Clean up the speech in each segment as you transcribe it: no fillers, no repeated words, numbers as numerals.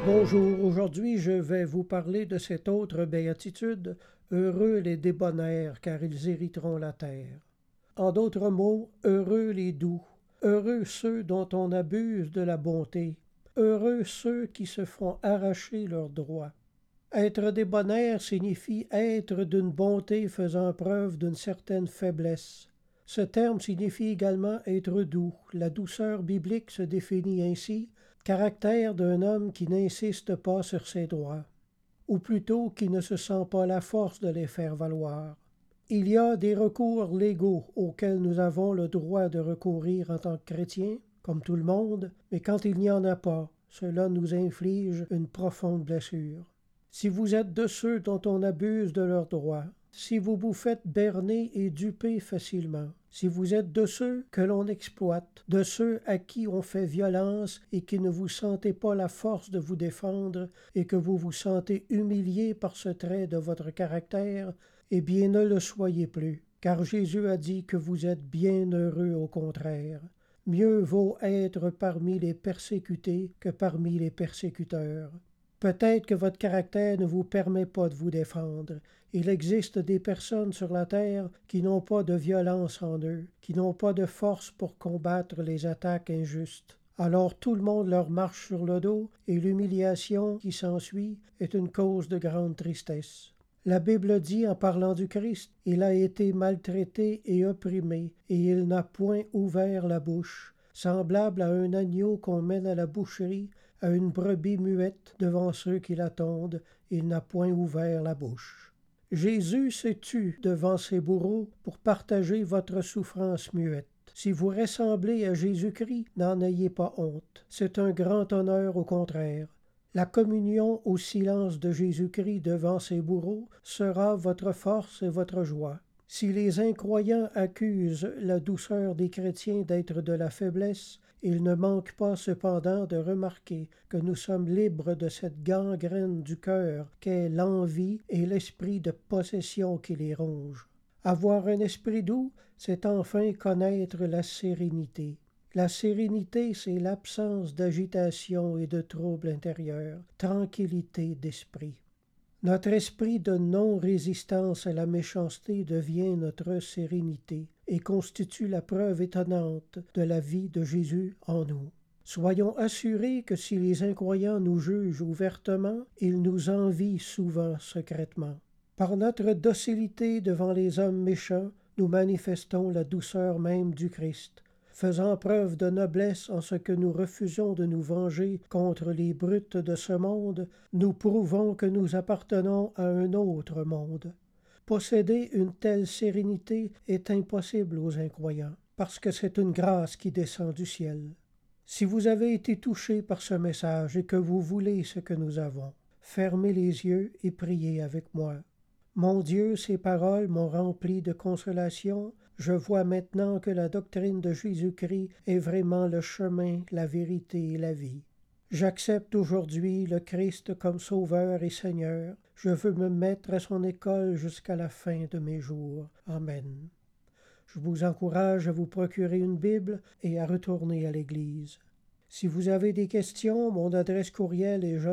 Bonjour, aujourd'hui je vais vous parler de cette autre béatitude, heureux les débonnaires, car ils hériteront la terre. En d'autres mots, heureux les doux, heureux ceux dont on abuse de la bonté, heureux ceux qui se font arracher leurs droits. Être débonnaire signifie être d'une bonté faisant preuve d'une certaine faiblesse. Ce terme signifie également être doux. La douceur biblique se définit ainsi: caractère d'un homme qui n'insiste pas sur ses droits, ou plutôt qui ne se sent pas la force de les faire valoir. Il y a des recours légaux auxquels nous avons le droit de recourir en tant que chrétiens, comme tout le monde, mais quand il n'y en a pas, cela nous inflige une profonde blessure. Si vous êtes de ceux dont on abuse de leurs droits, si vous vous faites berner et duper facilement, si vous êtes de ceux que l'on exploite, de ceux à qui on fait violence et qui ne vous sentez pas la force de vous défendre et que vous vous sentez humilié par ce trait de votre caractère, eh bien ne le soyez plus, car Jésus a dit que vous êtes bien heureux au contraire. Mieux vaut être parmi les persécutés que parmi les persécuteurs. Peut-être que votre caractère ne vous permet pas de vous défendre. Il existe des personnes sur la terre qui n'ont pas de violence en eux, qui n'ont pas de force pour combattre les attaques injustes. Alors tout le monde leur marche sur le dos et l'humiliation qui s'ensuit est une cause de grande tristesse. La Bible dit en parlant du Christ: « Il a été maltraité et opprimé, et il n'a point ouvert la bouche. » Semblable à un agneau qu'on mène à la boucherie, à une brebis muette devant ceux qui l'attendent, il n'a point ouvert la bouche. Jésus s'est tu devant ses bourreaux pour partager votre souffrance muette. Si vous ressemblez à Jésus-Christ, n'en ayez pas honte. C'est un grand honneur au contraire. La communion au silence de Jésus-Christ devant ses bourreaux sera votre force et votre joie. Si les incroyants accusent la douceur des chrétiens d'être de la faiblesse, ils ne manquent pas cependant de remarquer que nous sommes libres de cette gangrène du cœur qu'est l'envie et l'esprit de possession qui les ronge. Avoir un esprit doux, c'est enfin connaître la sérénité. La sérénité, c'est l'absence d'agitation et de trouble intérieur, tranquillité d'esprit. Notre esprit de non-résistance à la méchanceté devient notre sérénité et constitue la preuve étonnante de la vie de Jésus en nous. Soyons assurés que si les incroyants nous jugent ouvertement, ils nous envient souvent secrètement. Par notre docilité devant les hommes méchants, nous manifestons la douceur même du Christ. Faisant preuve de noblesse en ce que nous refusons de nous venger contre les brutes de ce monde, nous prouvons que nous appartenons à un autre monde. Posséder une telle sérénité est impossible aux incroyants, parce que c'est une grâce qui descend du ciel. Si vous avez été touché par ce message et que vous voulez ce que nous avons, fermez les yeux et priez avec moi. Mon Dieu, ces paroles m'ont rempli de consolation. Je vois maintenant que la doctrine de Jésus-Christ est vraiment le chemin, la vérité et la vie. J'accepte aujourd'hui le Christ comme Sauveur et Seigneur. Je veux me mettre à son école jusqu'à la fin de mes jours. Amen. Je vous encourage à vous procurer une Bible et à retourner à l'Église. Si vous avez des questions, mon adresse courriel est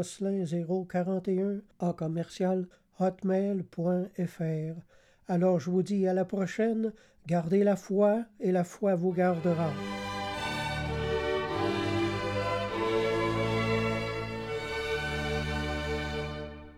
jocelyn041@hotmail.fr. Alors je vous dis à la prochaine, gardez la foi et la foi vous gardera.